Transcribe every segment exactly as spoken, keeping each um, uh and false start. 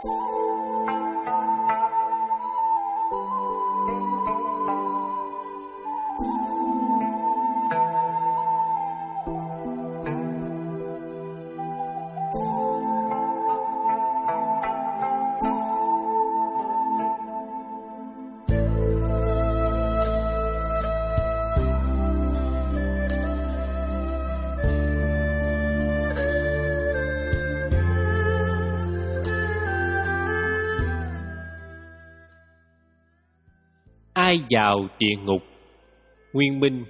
Ai vào địa ngục? Nguyên Minh.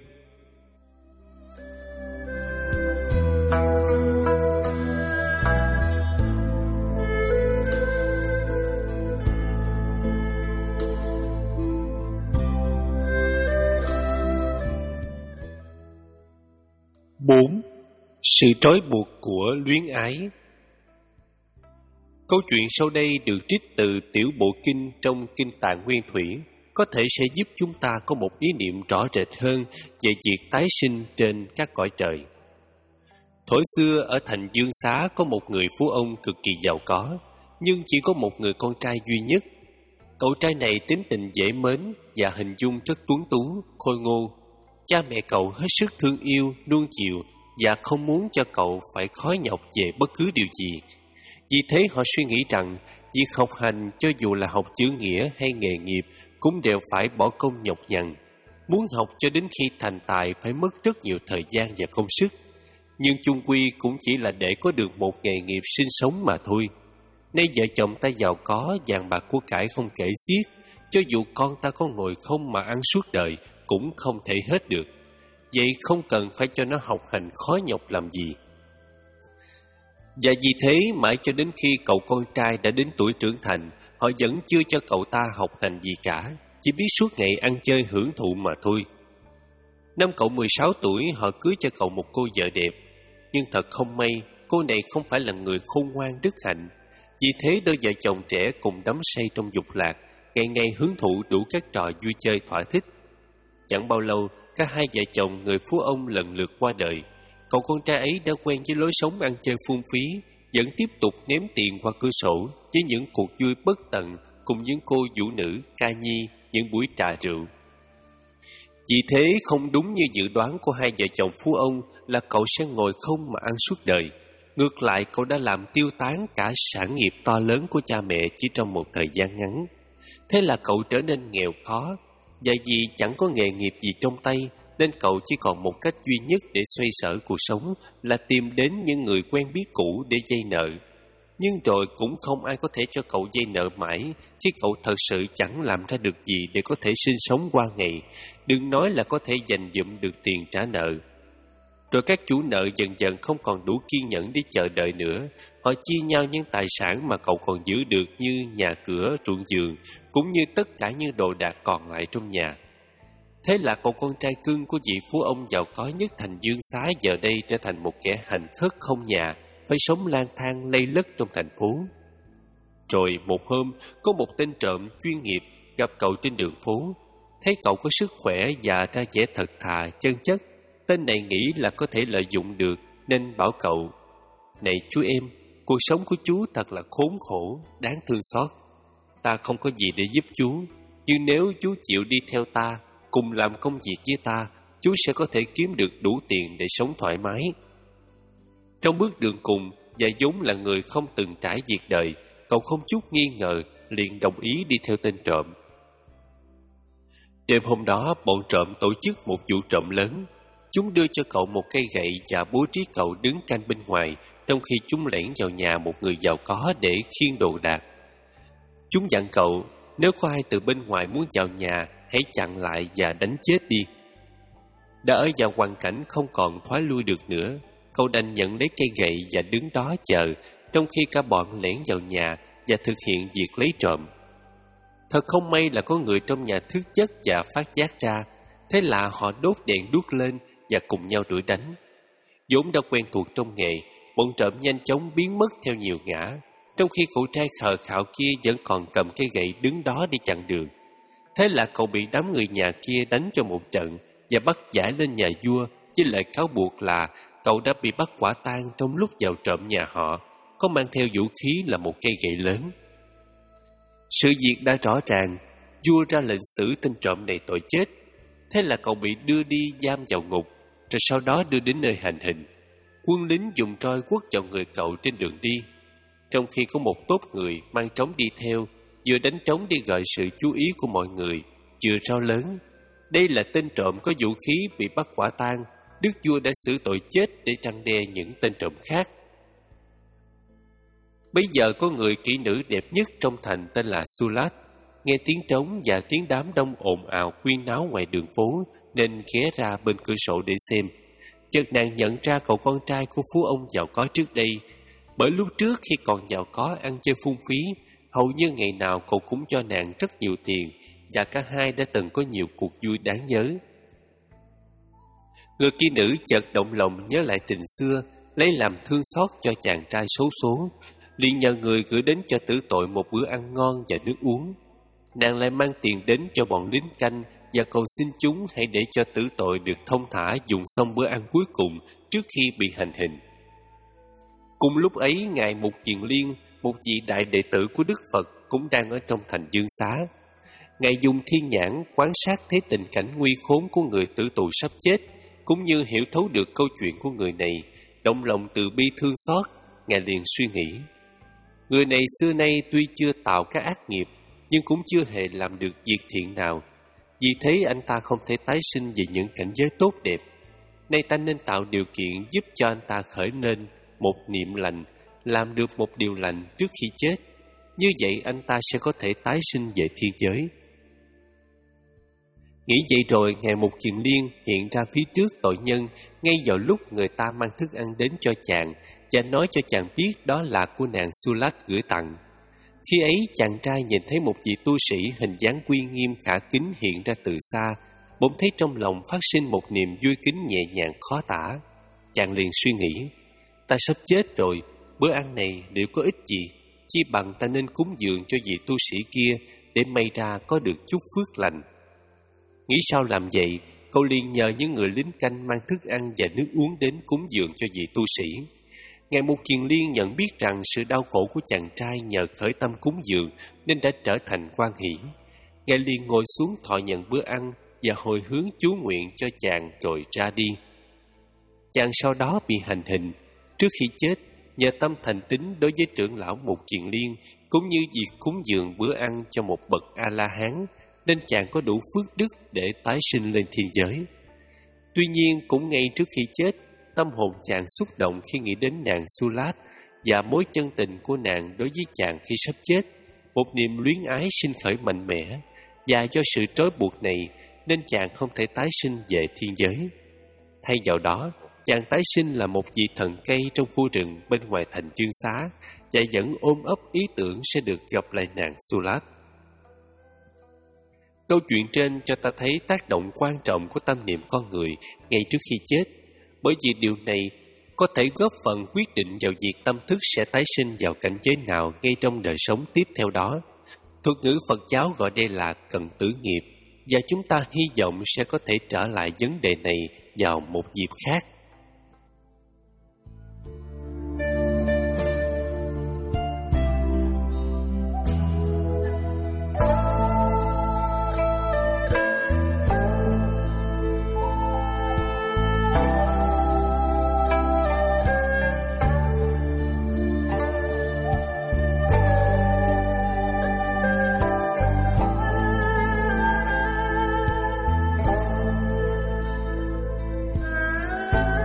Bốn. Sự trói buộc của luyến ái. Câu chuyện sau đây được trích từ Tiểu Bộ Kinh trong Kinh Tạng Nguyên Thủy, có thể sẽ giúp chúng ta có một ý niệm rõ rệt hơn về việc tái sinh trên các cõi trời. Thuở xưa ở thành Dương Xá có một người phú ông cực kỳ giàu có, nhưng chỉ có một người con trai duy nhất. Cậu trai này tính tình dễ mến và hình dung rất tuấn tú, khôi ngô. Cha mẹ cậu hết sức thương yêu, nuông chiều và không muốn cho cậu phải khó nhọc về bất cứ điều gì. Vì thế họ suy nghĩ rằng việc học hành, cho dù là học chữ nghĩa hay nghề nghiệp, cũng đều phải bỏ công nhọc nhằn. Muốn học cho đến khi thành tài phải mất rất nhiều thời gian và công sức, nhưng chung quy cũng chỉ là để có được một nghề nghiệp sinh sống mà thôi. Nay vợ chồng ta giàu có, vàng bạc của cải không kể xiết, cho dù con ta có ngồi không mà ăn suốt đời cũng không thể hết được. Vậy không cần phải cho nó học hành khó nhọc làm gì. Và vì thế mãi cho đến khi cậu con trai đã đến tuổi trưởng thành, họ vẫn chưa cho cậu ta học hành gì cả, chỉ biết suốt ngày ăn chơi hưởng thụ mà thôi. Năm cậu mười sáu tuổi, họ cưới cho cậu một cô vợ đẹp. Nhưng thật không may, cô này không phải là người khôn ngoan đức hạnh. Vì thế đôi vợ chồng trẻ cùng đắm say trong dục lạc, ngày ngày hưởng thụ đủ các trò vui chơi thỏa thích. Chẳng bao lâu, cả hai vợ chồng người phú ông lần lượt qua đời. Cậu con trai ấy đã quen với lối sống ăn chơi phung phí, vẫn tiếp tục ném tiền qua cửa sổ với những cuộc vui bất tận cùng những cô vũ nữ, ca nhi, những buổi trà rượu. Vì thế không đúng như dự đoán của hai vợ chồng phú ông là cậu sẽ ngồi không mà ăn suốt đời. Ngược lại, cậu đã làm tiêu tán cả sản nghiệp to lớn của cha mẹ chỉ trong một thời gian ngắn. Thế là cậu trở nên nghèo khó, và vì chẳng có nghề nghiệp gì trong tay, nên cậu chỉ còn một cách duy nhất để xoay sở cuộc sống là tìm đến những người quen biết cũ để vay nợ. Nhưng rồi cũng không ai có thể cho cậu vay nợ mãi, chứ cậu thật sự chẳng làm ra được gì để có thể sinh sống qua ngày, đừng nói là có thể dành dụm được tiền trả nợ. Rồi các chủ nợ dần dần không còn đủ kiên nhẫn để chờ đợi nữa, họ chia nhau những tài sản mà cậu còn giữ được như nhà cửa, ruộng vườn, cũng như tất cả những đồ đạc còn lại trong nhà. Thế là cậu con trai cưng của vị phú ông giàu có nhất thành Dương Xá giờ đây trở thành một kẻ hành khất không nhà, phải sống lang thang lây lất trong thành phố. Rồi một hôm, có một tên trộm chuyên nghiệp gặp cậu trên đường phố. Thấy cậu có sức khỏe và ra vẻ thật thà, chân chất, tên này nghĩ là có thể lợi dụng được nên bảo cậu: "Này chú em, cuộc sống của chú thật là khốn khổ, đáng thương xót. Ta không có gì để giúp chú, nhưng nếu chú chịu đi theo ta, cùng làm công việc với ta, chú sẽ có thể kiếm được đủ tiền để sống thoải mái." Trong bước đường cùng, và vốn là người không từng trải việc đời, cậu không chút nghi ngờ, liền đồng ý đi theo tên trộm. Đêm hôm đó, bọn trộm tổ chức một vụ trộm lớn. Chúng đưa cho cậu một cây gậy và bố trí cậu đứng canh bên ngoài, trong khi chúng lẻn vào nhà một người giàu có để khiêng đồ đạc. Chúng dặn cậu, nếu có ai từ bên ngoài muốn vào nhà, hãy chặn lại và đánh chết đi. Đã ở vào hoàn cảnh không còn thoái lui được nữa, cậu đành nhận lấy cây gậy và đứng đó chờ, trong khi cả bọn lẻn vào nhà và thực hiện việc lấy trộm. Thật không may là có người trong nhà thức giấc và phát giác ra, thế là họ đốt đèn đuốc lên và cùng nhau đuổi đánh. Vốn đã quen thuộc trong nghề, bọn trộm nhanh chóng biến mất theo nhiều ngã, trong khi cậu trai khờ khạo kia vẫn còn cầm cây gậy đứng đó để chặn đường. Thế là cậu bị đám người nhà kia đánh cho một trận và bắt giải lên nhà vua với lời cáo buộc là cậu đã bị bắt quả tang trong lúc vào trộm nhà họ, có mang theo vũ khí là một cây gậy lớn. Sự việc đã rõ ràng, vua ra lệnh xử tên trộm này tội chết. Thế là cậu bị đưa đi giam vào ngục, rồi sau đó đưa đến nơi hành hình. Quân lính dùng roi quất vào người cậu trên đường đi, trong khi có một tốp người mang trống đi theo, vừa đánh trống để gợi sự chú ý của mọi người, vừa rao lớn: đây là tên trộm có vũ khí bị bắt quả tang, đức vua đã xử tội chết để răn đe những tên trộm khác. Bây giờ có người kỹ nữ đẹp nhất trong thành tên là Sulat, nghe tiếng trống và tiếng đám đông ồn ào quyên náo ngoài đường phố nên ghé ra bên cửa sổ để xem. Chợt nàng nhận ra cậu con trai của phú ông giàu có trước đây, bởi lúc trước khi còn giàu có ăn chơi phung phí, hầu như ngày nào cậu cũng cho nàng rất nhiều tiền, và cả hai đã từng có nhiều cuộc vui đáng nhớ. Người kỹ nữ chợt động lòng nhớ lại tình xưa, lấy làm thương xót cho chàng trai xấu số, liền nhờ người gửi đến cho tử tội một bữa ăn ngon và nước uống. Nàng lại mang tiền đến cho bọn lính canh và cầu xin chúng hãy để cho tử tội được thông thả dùng xong bữa ăn cuối cùng trước khi bị hành hình. Cùng lúc ấy, ngài Mục Kiền Liên, một vị đại đệ tử của Đức Phật, cũng đang ở trong thành Dương Xá. Ngài dùng thiên nhãn quan sát thấy tình cảnh nguy khốn của người tử tù sắp chết, cũng như hiểu thấu được câu chuyện của người này, động lòng từ bi thương xót. Ngài liền suy nghĩ: người này xưa nay tuy chưa tạo các ác nghiệp, nhưng cũng chưa hề làm được việc thiện nào. Vì thế anh ta không thể tái sinh về những cảnh giới tốt đẹp. Nay ta nên tạo điều kiện giúp cho anh ta khởi lên một niệm lành, làm được một điều lành trước khi chết. Như vậy anh ta sẽ có thể tái sinh về thiên giới. Nghĩ vậy rồi, ngài Mục Kiền Liên hiện ra phía trước tội nhân ngay vào lúc người ta mang thức ăn đến cho chàng, và nói cho chàng biết đó là của nàng Sulat gửi tặng. Khi ấy, chàng trai nhìn thấy một vị tu sĩ hình dáng uy nghiêm khả kính hiện ra từ xa, bỗng thấy trong lòng phát sinh một niềm vui kính nhẹ nhàng khó tả. Chàng liền suy nghĩ: ta sắp chết rồi, bữa ăn này liệu có ích gì? Chi bằng ta nên cúng dường cho vị tu sĩ kia, để may ra có được chút phước lành. Nghĩ sao làm vậy, cậu liền nhờ những người lính canh mang thức ăn và nước uống đến cúng dường cho vị tu sĩ. Ngài Mục Kiền Liên nhận biết rằng sự đau khổ của chàng trai nhờ khởi tâm cúng dường nên đã trở thành hoan hỷ. Ngài liền ngồi xuống thọ nhận bữa ăn và hồi hướng chú nguyện cho chàng rồi ra đi. Chàng sau đó bị hành hình. Trước khi chết, nhờ tâm thành tín đối với trưởng lão Mục Kiền Liên, cũng như việc cúng dường bữa ăn cho một bậc A-la-hán, nên chàng có đủ phước đức để tái sinh lên thiên giới. Tuy nhiên, cũng ngay trước khi chết, tâm hồn chàng xúc động khi nghĩ đến nàng Sulat và mối chân tình của nàng đối với chàng khi sắp chết. Một niềm luyến ái sinh khởi mạnh mẽ, và do sự trói buộc này nên chàng không thể tái sinh về thiên giới. Thay vào đó, chàng tái sinh là một vị thần cây trong khu rừng bên ngoài thành Dương Xá, và vẫn ôm ấp ý tưởng sẽ được gặp lại nàng Sulat. Câu chuyện trên cho ta thấy tác động quan trọng của tâm niệm con người ngay trước khi chết, bởi vì điều này có thể góp phần quyết định vào việc tâm thức sẽ tái sinh vào cảnh giới nào ngay trong đời sống tiếp theo đó. Thuật ngữ Phật giáo gọi đây là cần tử nghiệp, và chúng ta hy vọng sẽ có thể trở lại vấn đề này vào một dịp khác. Thank you.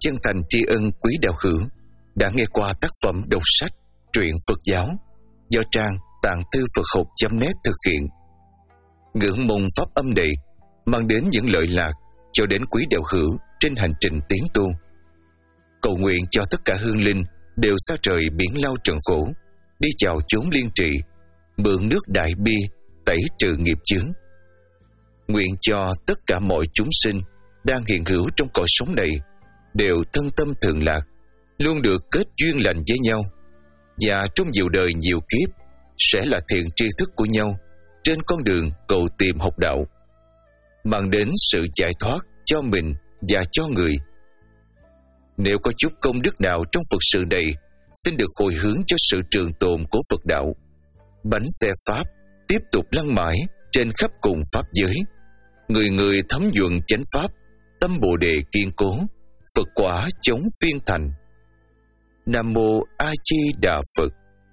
chân thành tri ân quý đạo hữu đã nghe qua tác phẩm đọc sách truyện Phật giáo do trang tạng thư Phật học chấm net thực hiện. Ngưỡng mong pháp âm này mang đến những lợi lạc cho đến quý đạo hữu trên hành trình tiến tu. Cầu nguyện cho tất cả hương linh đều xa trời biển lao trần khổ, đi vào chốn liên trị, mượn nước đại bi tẩy trừ nghiệp chướng. Nguyện cho tất cả mọi chúng sinh đang hiện hữu trong cõi sống này đều thân tâm thường lạc, luôn được kết duyên lành với nhau, và trong nhiều đời nhiều kiếp sẽ là thiện tri thức của nhau trên con đường cầu tìm học đạo, mang đến sự giải thoát cho mình và cho người. Nếu có chút công đức nào trong Phật sự này, xin được hồi hướng cho sự trường tồn của Phật đạo. Bánh xe Pháp tiếp tục lăn mãi trên khắp cùng Pháp giới, người người thấm nhuận chánh Pháp, tâm Bồ Đề kiên cố, Phật quả chống phiên thành. Nam Mô A Di Đà Phật.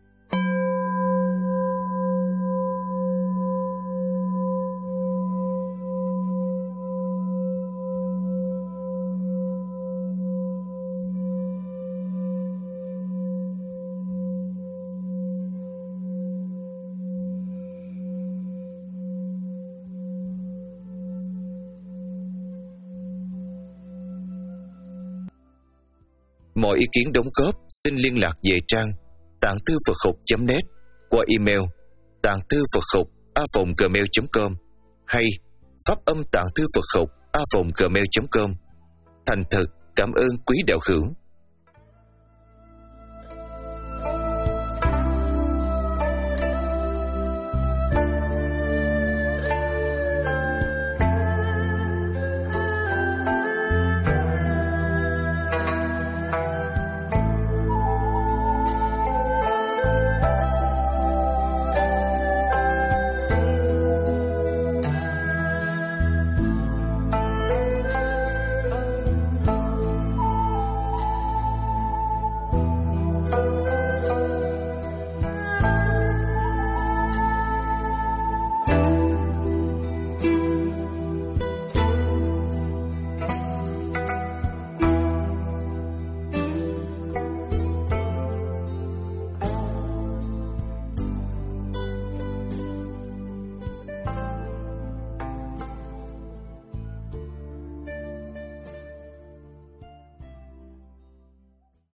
Mọi ý kiến đóng góp xin liên lạc về trang tạng thư Phật học chấm net qua email tạng thư Phật học a vòng gmail chấm com hay pháp âm tạng thư Phật học a vòng gmail chấm com. Thành thật cảm ơn quý đạo hữu.